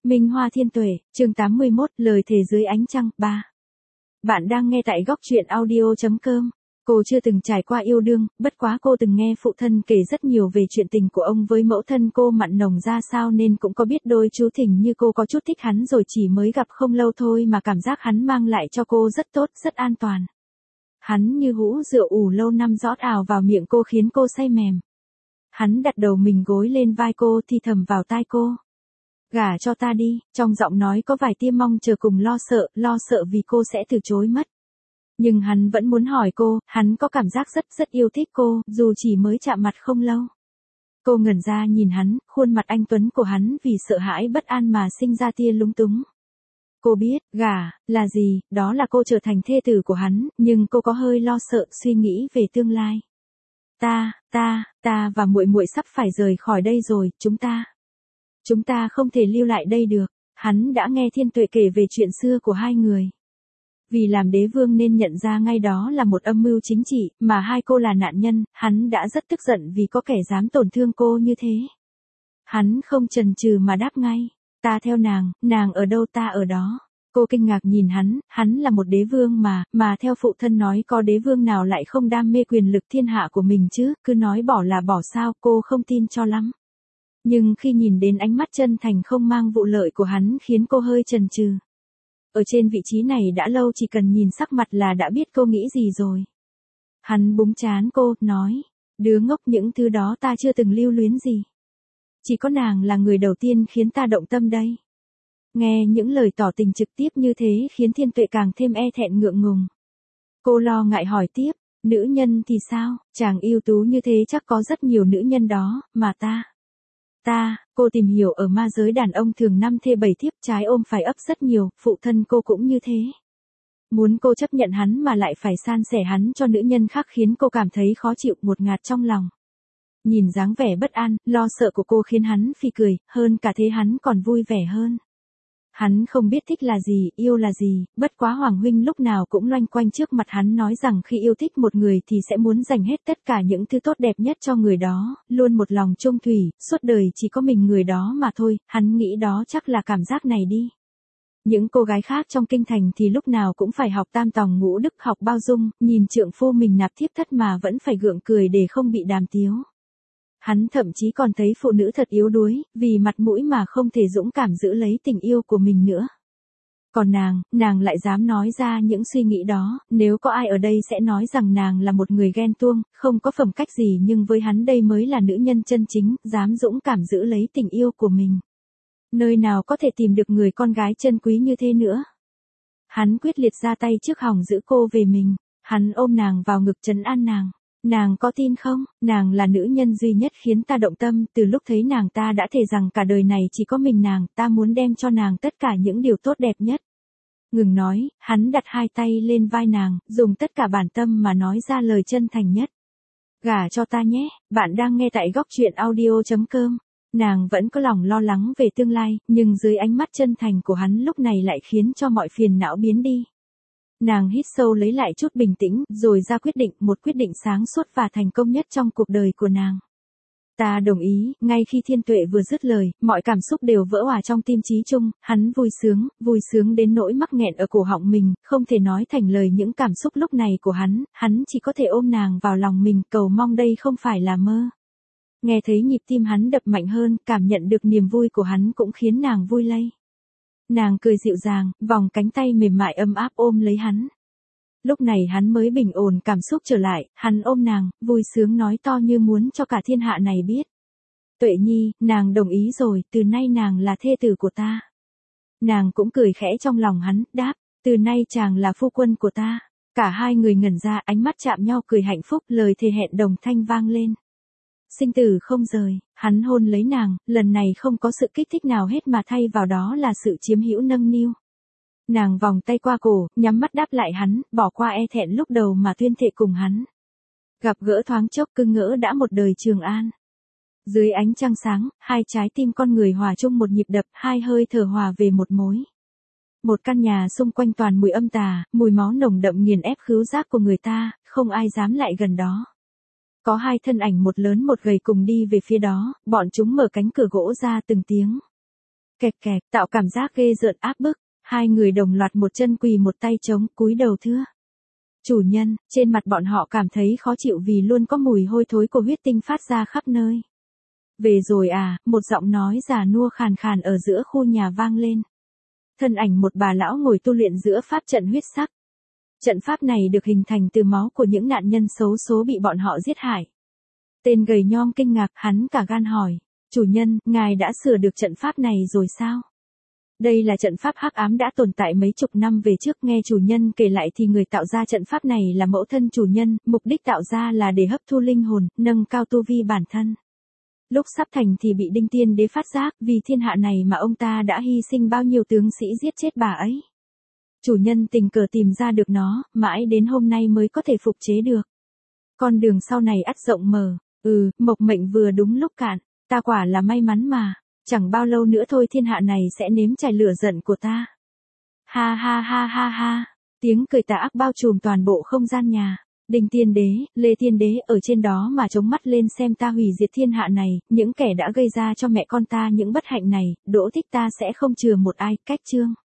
Minh Hoa Thiên Tuệ, chương 81, lời thề dưới ánh trăng, 3. Bạn đang nghe tại góc truyện audio.com. Cô chưa từng trải qua yêu đương, bất quá cô từng nghe phụ thân kể rất nhiều về chuyện tình của ông với mẫu thân cô mặn nồng ra sao nên cũng có biết đôi chú thỉnh như cô có chút thích hắn rồi, chỉ mới gặp không lâu thôi mà cảm giác hắn mang lại cho cô rất tốt, rất an toàn. Hắn như hũ rượu ủ lâu năm rót ào vào miệng cô khiến cô say mềm. Hắn đặt đầu mình gối lên vai cô thì thầm vào tai cô. Gả cho ta đi, trong giọng nói có vài tia mong chờ cùng lo sợ vì cô sẽ từ chối mất. Nhưng hắn vẫn muốn hỏi cô, hắn có cảm giác rất yêu thích cô, dù chỉ mới chạm mặt không lâu. Cô ngẩn ra nhìn hắn, khuôn mặt anh tuấn của hắn vì sợ hãi bất an mà sinh ra tia lúng túng. Cô biết, gả, là gì, đó là cô trở thành thê tử của hắn, nhưng cô có hơi lo sợ suy nghĩ về tương lai. Ta và muội muội sắp phải rời khỏi đây rồi, Chúng ta không thể lưu lại đây được. Hắn đã nghe Thiên Tuệ kể về chuyện xưa của hai người. Vì làm đế vương nên nhận ra ngay đó là một âm mưu chính trị, mà hai cô là nạn nhân, hắn đã rất tức giận vì có kẻ dám tổn thương cô như thế. Hắn không chần chừ mà đáp ngay, ta theo nàng ở đâu ta ở đó. Cô kinh ngạc nhìn hắn là một đế vương mà theo phụ thân nói có đế vương nào lại không đam mê quyền lực thiên hạ của mình chứ, cứ nói bỏ là bỏ sao, cô không tin cho lắm. Nhưng khi nhìn đến ánh mắt chân thành không mang vụ lợi của hắn khiến cô hơi chần chừ. Ở trên vị trí này đã lâu chỉ cần nhìn sắc mặt là đã biết cô nghĩ gì rồi. Hắn búng trán cô, nói, đứa ngốc, những thứ đó ta chưa từng lưu luyến gì. Chỉ có nàng là người đầu tiên khiến ta động tâm đây. Nghe những lời tỏ tình trực tiếp như thế khiến Thiên Tuệ càng thêm e thẹn ngượng ngùng. Cô lo ngại hỏi tiếp, nữ nhân thì sao, chàng ưu tú như thế chắc có rất nhiều nữ nhân đó, mà cô tìm hiểu ở ma giới đàn ông thường 5 thê 7 thiếp, trái ôm phải ấp rất nhiều, phụ thân cô cũng như thế. Muốn cô chấp nhận hắn mà lại phải san sẻ hắn cho nữ nhân khác khiến cô cảm thấy khó chịu, ngột ngạt trong lòng. Nhìn dáng vẻ bất an, lo sợ của cô khiến hắn phì cười, hơn cả thế hắn còn vui vẻ hơn. Hắn không biết thích là gì, yêu là gì, bất quá Hoàng huynh lúc nào cũng loanh quanh trước mặt hắn nói rằng khi yêu thích một người thì sẽ muốn dành hết tất cả những thứ tốt đẹp nhất cho người đó, luôn một lòng chung thủy, suốt đời chỉ có mình người đó mà thôi, hắn nghĩ đó chắc là cảm giác này đi. Những cô gái khác trong kinh thành thì lúc nào cũng phải học tam tòng ngũ đức, học bao dung, nhìn trượng phu mình nạp thiếp thất mà vẫn phải gượng cười để không bị đàm tiếu. Hắn thậm chí còn thấy phụ nữ thật yếu đuối, vì mặt mũi mà không thể dũng cảm giữ lấy tình yêu của mình nữa. Còn nàng lại dám nói ra những suy nghĩ đó, nếu có ai ở đây sẽ nói rằng nàng là một người ghen tuông, không có phẩm cách gì, nhưng với hắn đây mới là nữ nhân chân chính, dám dũng cảm giữ lấy tình yêu của mình. Nơi nào có thể tìm được người con gái chân quý như thế nữa. Hắn quyết liệt ra tay trước hòng giữ cô về mình, hắn ôm nàng vào ngực trấn an nàng. Nàng có tin không, nàng là nữ nhân duy nhất khiến ta động tâm, từ lúc thấy nàng ta đã thề rằng cả đời này chỉ có mình nàng, ta muốn đem cho nàng tất cả những điều tốt đẹp nhất. Ngừng nói, hắn đặt hai tay lên vai nàng, dùng tất cả bản tâm mà nói ra lời chân thành nhất. Gả cho ta nhé, bạn đang nghe tại góc truyện audio.com. Nàng vẫn có lòng lo lắng về tương lai, nhưng dưới ánh mắt chân thành của hắn lúc này lại khiến cho mọi phiền não biến đi. Nàng hít sâu lấy lại chút bình tĩnh, rồi ra quyết định, một quyết định sáng suốt và thành công nhất trong cuộc đời của nàng. Ta đồng ý, ngay khi Thiên Tuệ vừa dứt lời, mọi cảm xúc đều vỡ òa trong tim Chí Trung, hắn vui sướng đến nỗi mắc nghẹn ở cổ họng mình, không thể nói thành lời những cảm xúc lúc này của hắn chỉ có thể ôm nàng vào lòng mình, cầu mong đây không phải là mơ. Nghe thấy nhịp tim hắn đập mạnh hơn, cảm nhận được niềm vui của hắn cũng khiến nàng vui lây. Nàng cười dịu dàng, vòng cánh tay mềm mại ấm áp ôm lấy hắn. Lúc này hắn mới bình ổn cảm xúc trở lại, hắn ôm nàng, vui sướng nói to như muốn cho cả thiên hạ này biết. Tuệ Nhi, nàng đồng ý rồi, từ nay nàng là thê tử của ta. Nàng cũng cười khẽ trong lòng hắn, đáp, từ nay chàng là phu quân của ta. Cả hai người ngẩn ra, ánh mắt chạm nhau cười hạnh phúc, lời thề hẹn đồng thanh vang lên. Sinh tử không rời, hắn hôn lấy nàng, lần này không có sự kích thích nào hết mà thay vào đó là sự chiếm hữu nâng niu. Nàng vòng tay qua cổ, nhắm mắt đáp lại hắn, bỏ qua e thẹn lúc đầu mà tuyên thệ cùng hắn. Gặp gỡ thoáng chốc cưng ngỡ đã một đời trường an. Dưới ánh trăng sáng, hai trái tim con người hòa chung một nhịp đập, hai hơi thở hòa về một mối. Một căn nhà xung quanh toàn mùi âm tà, mùi máu nồng đậm nghiền ép khứu giác của người ta, không ai dám lại gần đó. Có hai thân ảnh một lớn một gầy cùng đi về phía đó, bọn chúng mở cánh cửa gỗ ra từng tiếng. Kẹt kẹt, tạo cảm giác ghê rợn áp bức, hai người đồng loạt một chân quỳ một tay trống, cúi đầu thưa. Chủ nhân, trên mặt bọn họ cảm thấy khó chịu vì luôn có mùi hôi thối của huyết tinh phát ra khắp nơi. Về rồi à, một giọng nói già nua khàn khàn ở giữa khu nhà vang lên. Thân ảnh một bà lão ngồi tu luyện giữa pháp trận huyết sắc. Trận pháp này được hình thành từ máu của những nạn nhân xấu số bị bọn họ giết hại. Tên gầy nhom kinh ngạc, hắn cả gan hỏi, chủ nhân, ngài đã sửa được trận pháp này rồi sao? Đây là trận pháp hắc ám đã tồn tại mấy chục năm về trước, nghe chủ nhân kể lại thì người tạo ra trận pháp này là mẫu thân chủ nhân, mục đích tạo ra là để hấp thu linh hồn, nâng cao tu vi bản thân. Lúc sắp thành thì bị Đinh Tiên Đế phát giác, vì thiên hạ này mà ông ta đã hy sinh bao nhiêu tướng sĩ giết chết bà ấy. Chủ nhân tình cờ tìm ra được nó, mãi đến hôm nay mới có thể phục chế được. Con đường sau này ắt rộng mở, mộc mệnh vừa đúng lúc cạn, ta quả là may mắn mà, chẳng bao lâu nữa thôi thiên hạ này sẽ nếm trải lửa giận của ta. Ha ha ha ha ha, tiếng cười tà ác bao trùm toàn bộ không gian nhà. Đinh Tiên Đế, Lê Tiên Đế ở trên đó mà chống mắt lên xem ta hủy diệt thiên hạ này, những kẻ đã gây ra cho mẹ con ta những bất hạnh này, đỗ thích ta sẽ không chừa một ai, cách chương.